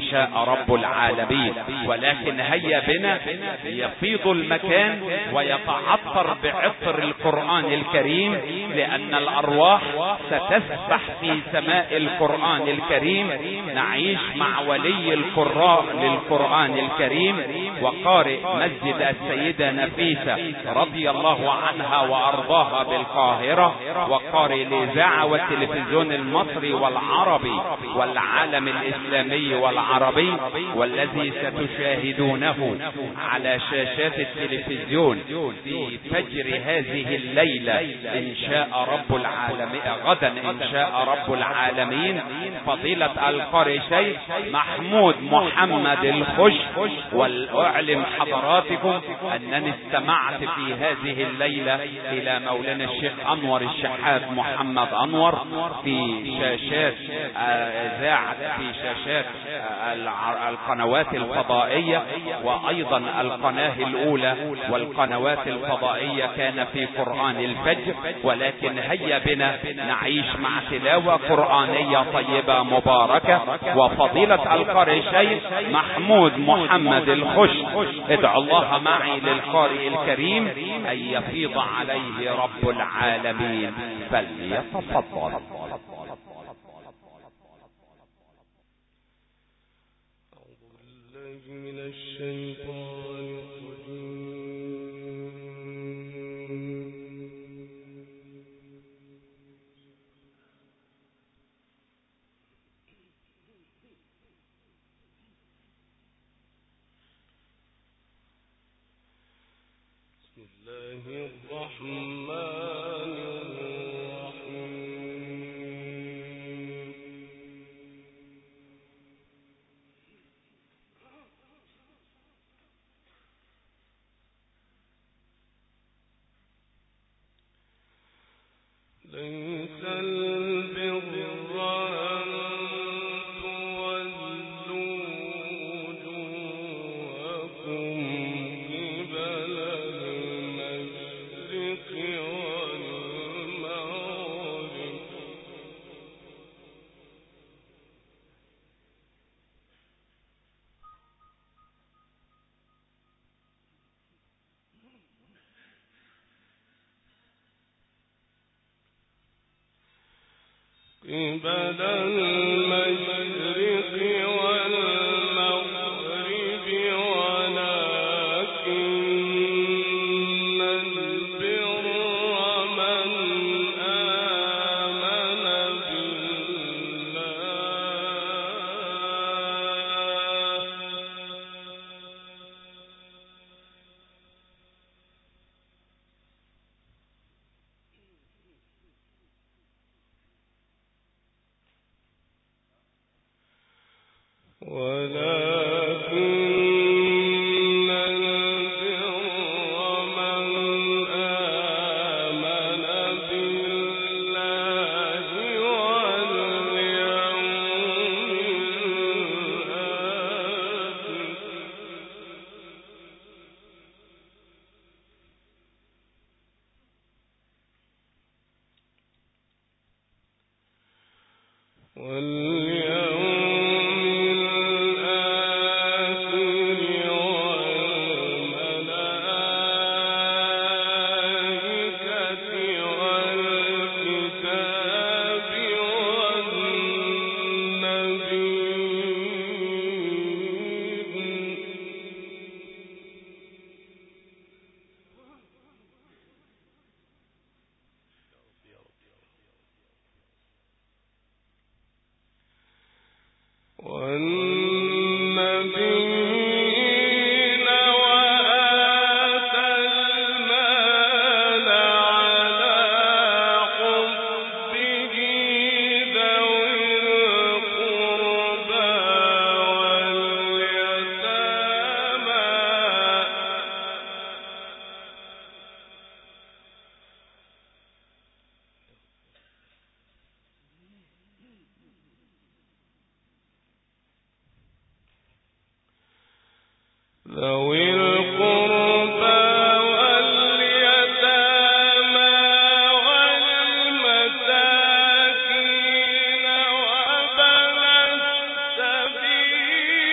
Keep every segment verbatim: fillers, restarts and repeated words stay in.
شاء رب العالمين. ولكن هيا بنا يفيض المكان ويتعطر بعطر القرآن الكريم، لأن الأرواح ستسبح في سماء القرآن الكريم. نعيش مع ولي القراء للقرآن الكريم وقارئ مسجد السيدة نفيسة رضي الله عنها وأرضاها بالقاهرة، وقارئ الإذاعة والتلفزيون المصري والعربي والعالم الإسلامي والعربي، والذي ستشاهدونه على شاشات التلفزيون في فجر هذه الليلة إن شاء رب العالمين، غدا إن شاء رب العالمين، فضيلة القارئ شيخ محمود محمد الخش. وأعلم حضراتكم أنني استمعت في هذه الليلة إلى مولانا الشيخ أنور الشحات محمد أنور في شاشات إذاعة في شاشات القنوات الفضائية، وأيضا القناة الأولى والقنوات الفضائية كان في قرآن الفجر. ولكن هيا بنا نعيش مع تلاوة قرآنية طيبة مباركة. وفضيلة القارئ شيخ محمود محمد الخش، ادعو الله معي للقارئ الكريم أن يفيض عليه رب العالمين، فليتفضل. ليس البر أن تولوا وجوهكم قبل المشرق والمغرب قبل المشرق والمغرب، ولكن البر من آمن ولكن البر من آمن بالله واليوم الآخر والنبيين وآتى المال على حبه ذوي القربى واليتامى ذوي القربى واليتامى والمساكين وابن السبيل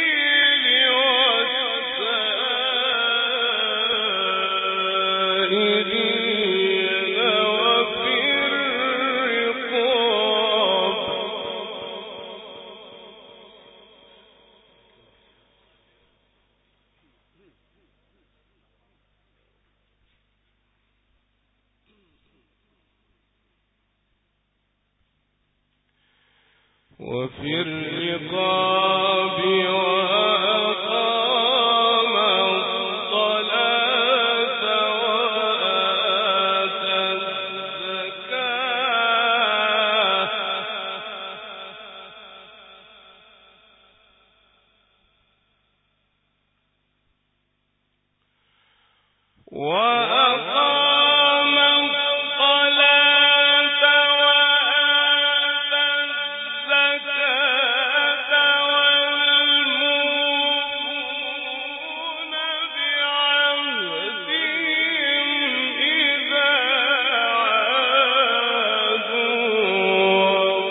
وفي الرقاب وأقام الصلاة وآتى الزكاة وأقام الصلاة وآتى الزكاة والموفون بعهدهم إذا عاهدوا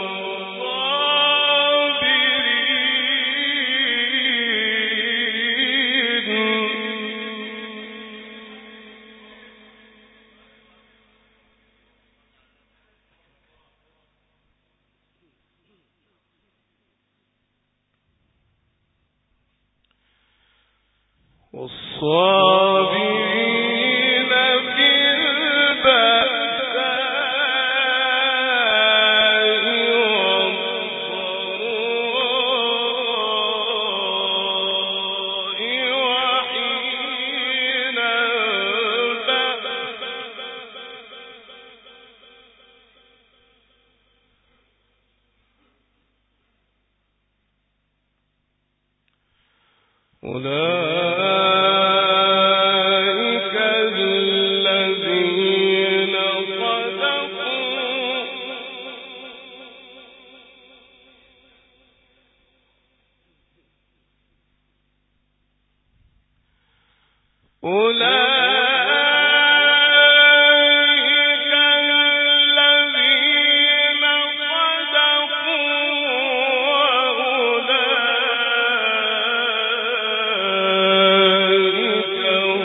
والصابرين في البأساء والضراء وحين البأس أولئك الذين صدقوا أولئك الذين صدقوا وأولئك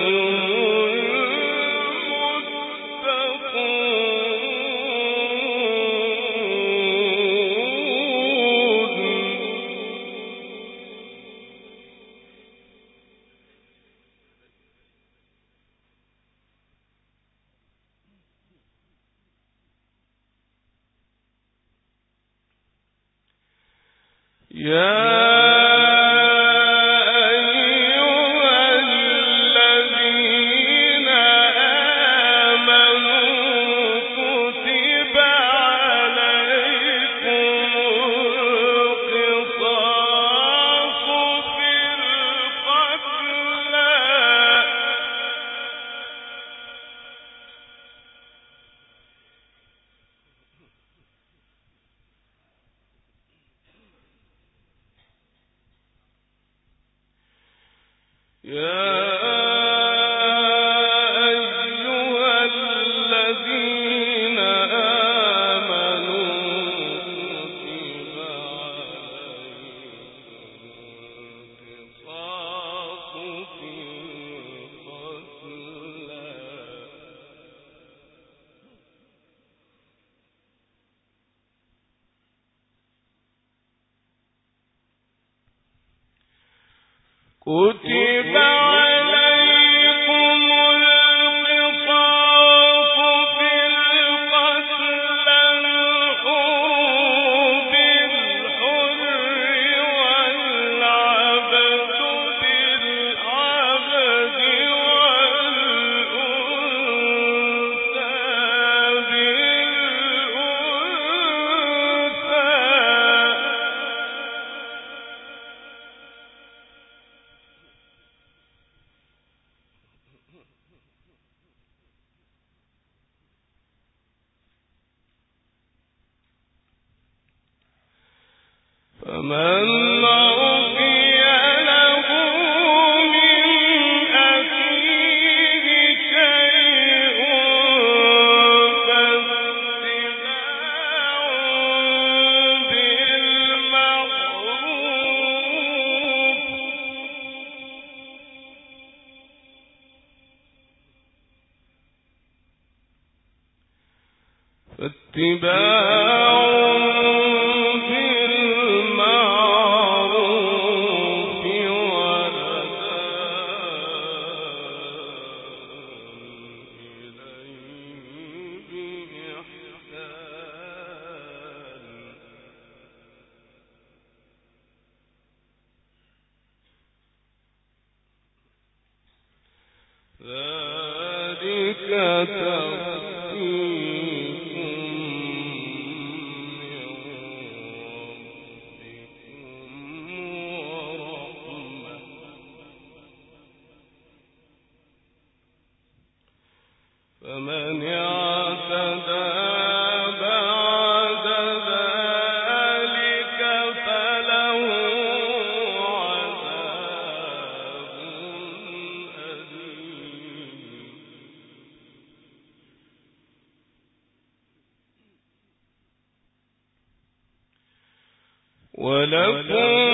يا أيها الذين آمنوا كتب عليكم القصاص في القتلى يا أيها الذين آمنوا كتب عليكم القصاص في القتلى كتب عليكم القصاص في القتلى الحر بالحر والعبد بالعبد والأنثى بالأنثى فمن عفي له من أخيه شيء فاتباع بالمعروف فاتباع بالمعروف وأداء إليه بإحسان فمن اعتدى بعد ذلك فله عذاب أليم. ولكم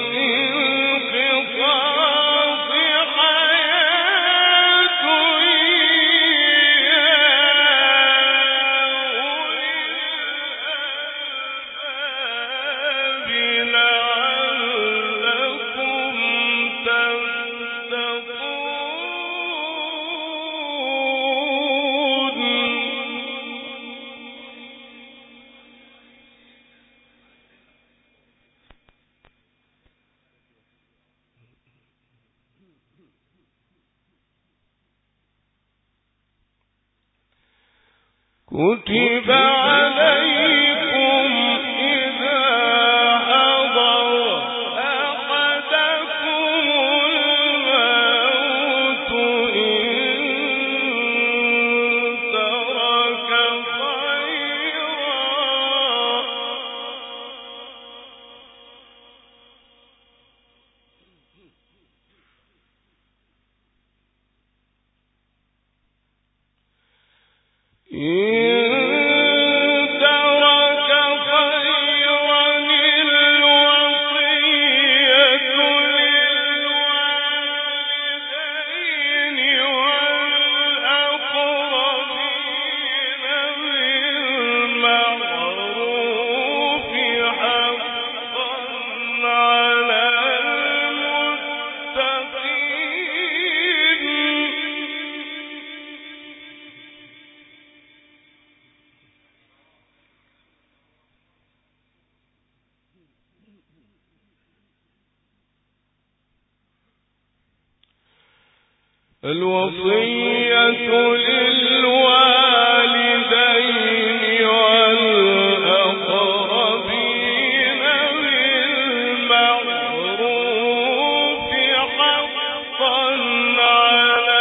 كتب عليكم إذا حضر أحدكم الموت إن ترك خيرا الوصية للوالدين والأقربين بالمعروف حقا على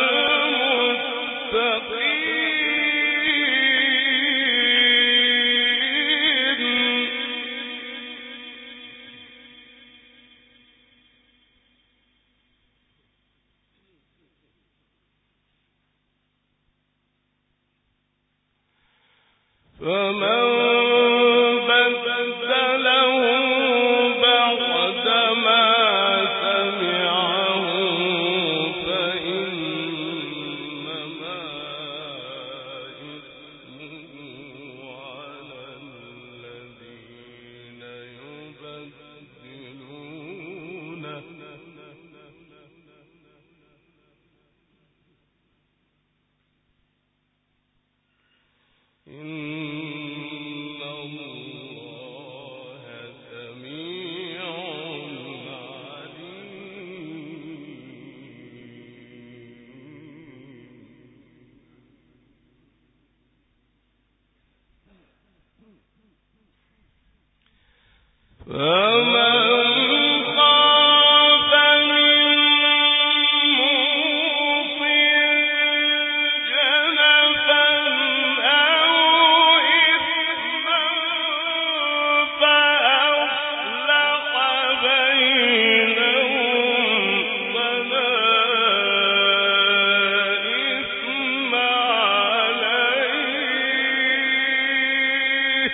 المتقين. فمن بدله بعدما سمعه فإنما إثمه على الذين يبدلونه. إن الله سميع عليم. فمن خاف من موصٍ جنفا أو إثما فأصلح بينهم فلا إثم عليه.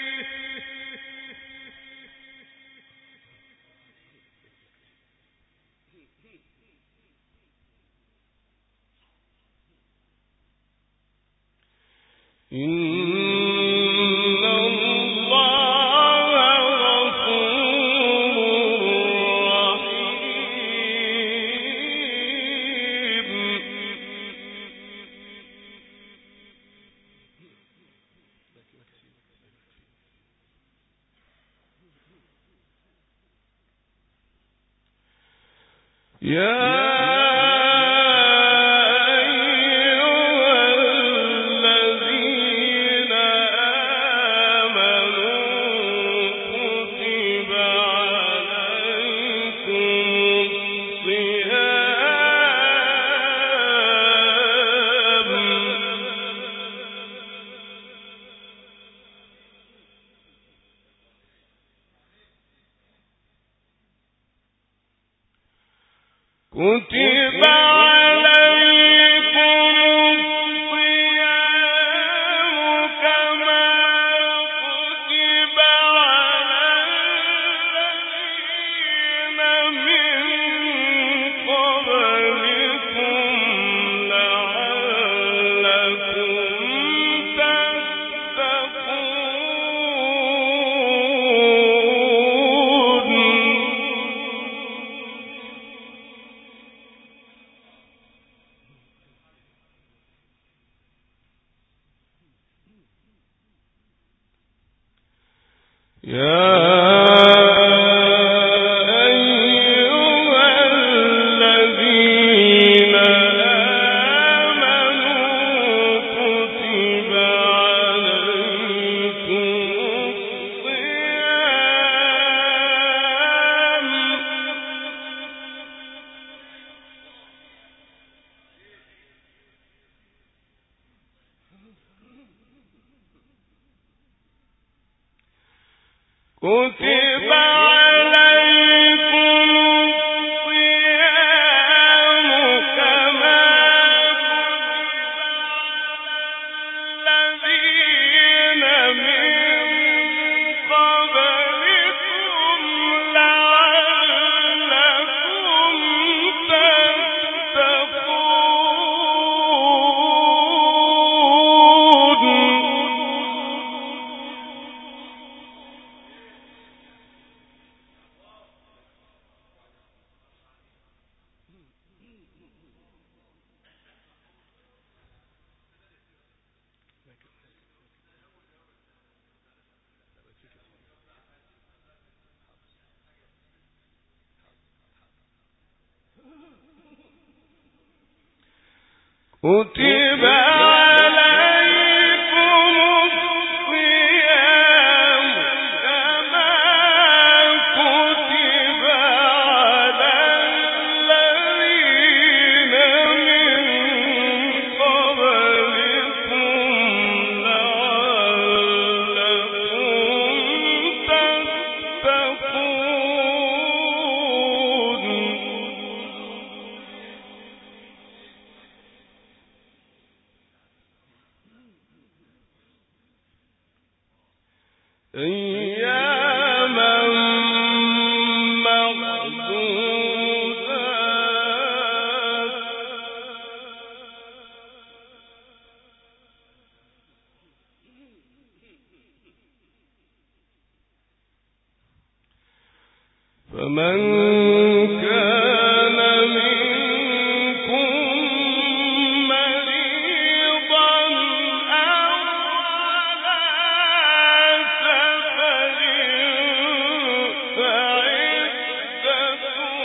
إن الله غفور رحيم. يا الصيام كتب عليكم الصيام كما كتب على الذين من قبلكم لعلكم كتب عليكم الصيام كما كتب على الذين من قبلكم لعلكم كتب عليكم الصيام كما كتب على الذين من قبلكم لعلكم تتقون. أياما معدودات فمن كان منكم مريضا أو على سفر فعدة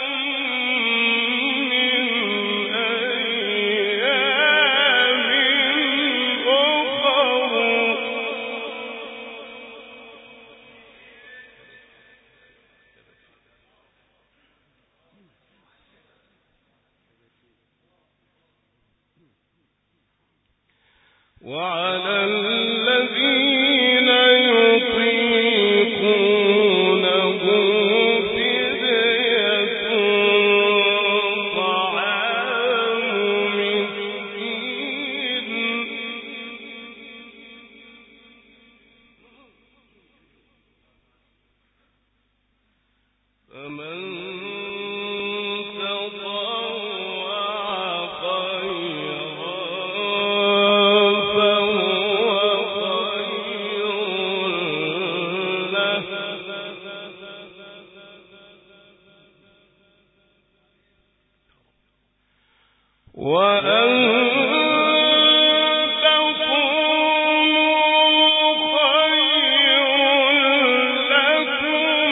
من أيام أخر. وعلى الذين يطيقونه فدية طعام مسكين فمن تطوع خيرا وأن تصوموا خير لكم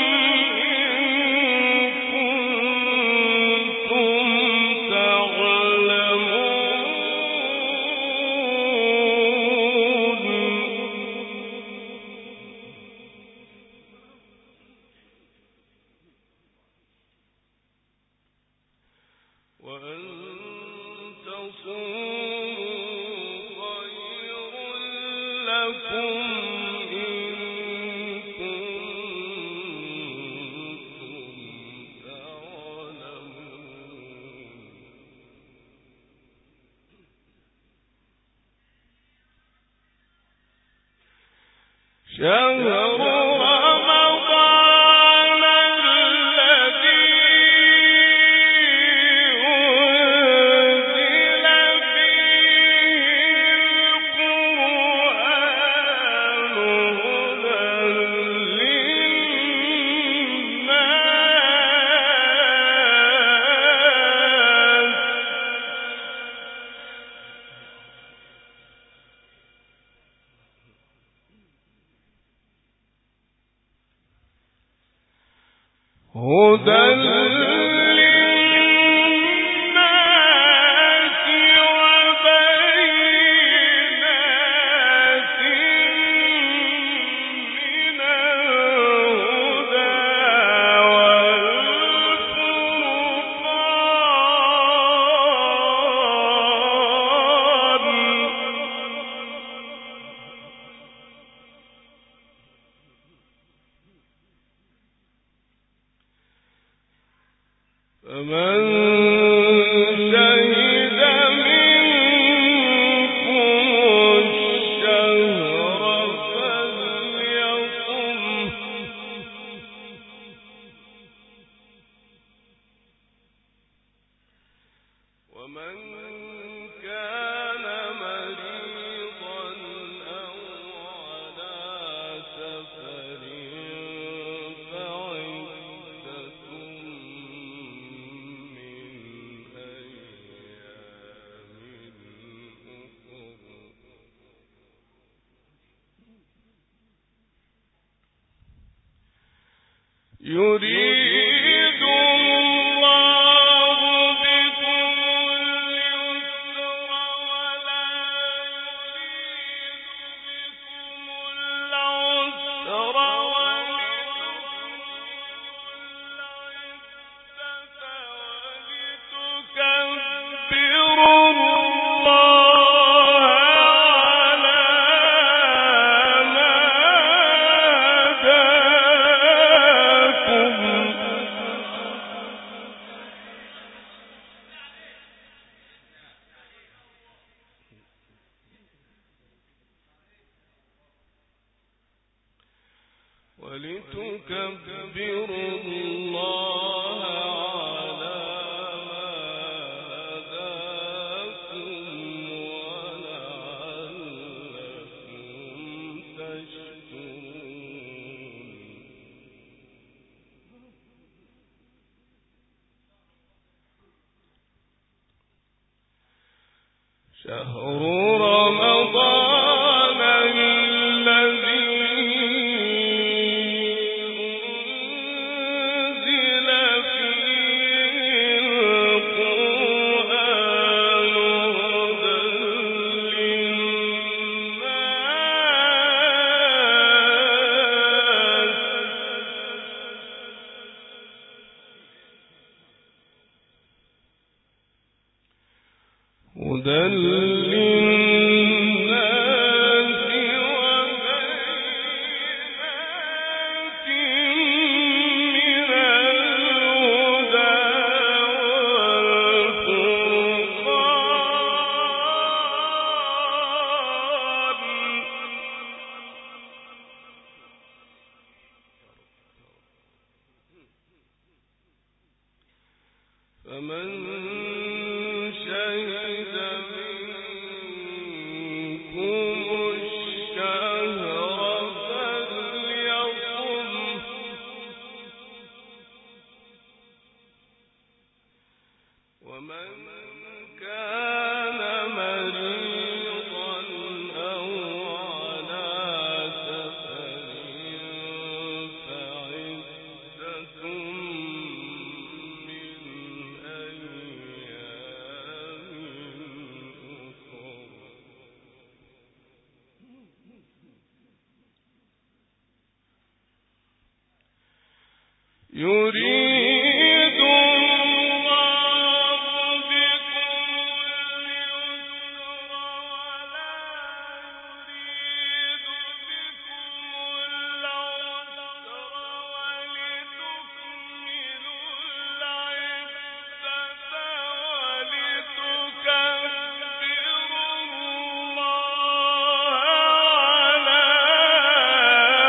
إن كنتم تعلمون. يريد الله بكم اليسر ولا يريد بكم العسر ولتكبروا ولتكبروا الله على ما هداكم ولعلكم تشكرون. شهر رمضان الذي هدى للناس وبينات من الهدى والفرقان. فمن شهد منكم الشهر فليصم. ومن كان مريضا أو على سفر فعدة يريد الله بكم اليسر ولا يريد بكم العسر ولتكملوا العدة ولتكبروا الله على ما هداكم ولعلكم تشكرون. شهر رمضان الذي أنزل فيه القرآن هدى للناس وبينات من الهدى والفرقان. فمن شهد منكم الشهر فليصم. ومن كان مريضا أو على سفر فعدة من أيام أخر. يريد الله بكم اليسر ولا يريد بكم العسر ولتكملوا العدة ولتكبروا الله على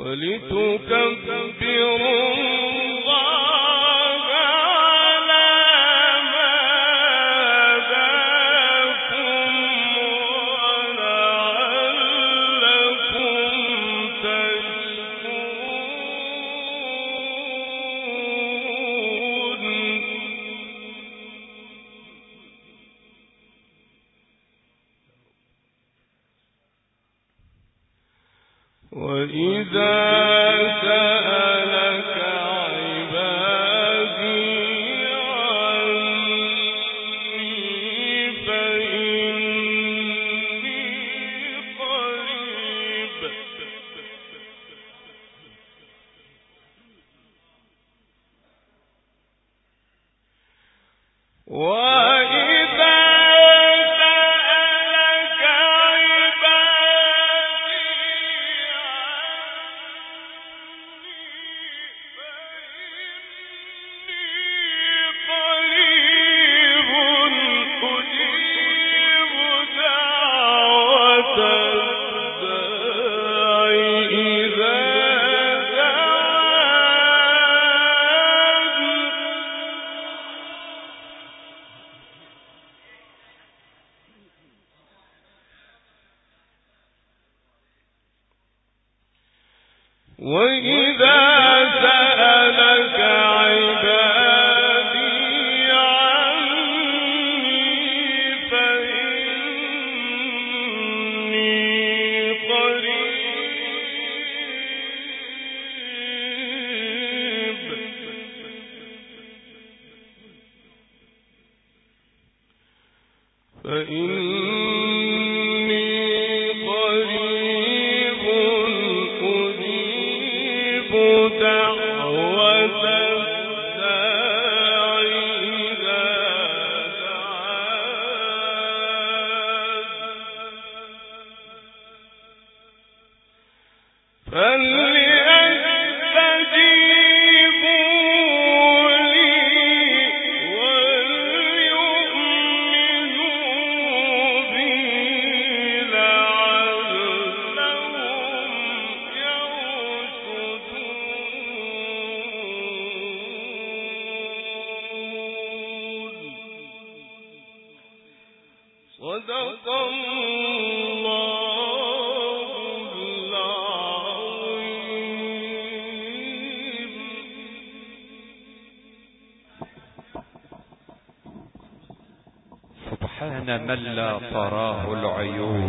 من لا تراه العيون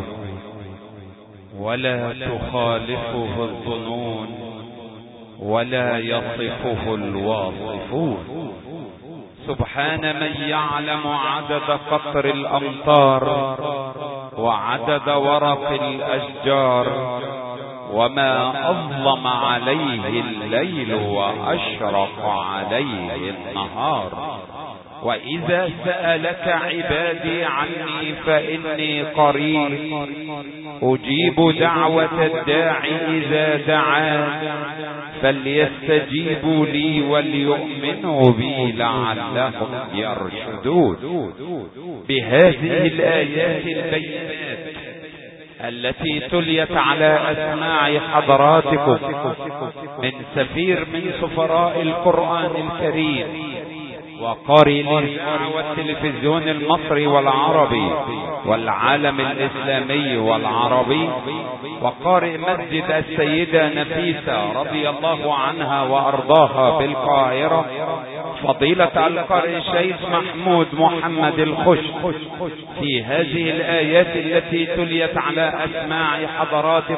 ولا تخالفه الظنون ولا يصفه الواصفون. سبحان من يعلم عدد قطر الأمطار وعدد ورق الأشجار وما أظلم عليه الليل وأشرق عليه النهار. وإذا سألك عبادي عني فإني قريب أجيب دعوة الداعي إذا دعان فليستجيبوا لي وليؤمنوا بي لعلهم يرشدون. بهذه الآيات البينات التي تليت على أسماع حضراتكم من سفير من سفراء القرآن الكريم وقارئ الإذاعة والتلفزيون المصري والعربي والعالم الإسلامي والعربي وقارئ مسجد السيدة نفيسة رضي الله عنها وأرضاها بالقاهرة فضيلة القارئ الشيخ محمود محمد الخش في هذه الآيات التي تليت على أسماع حضرات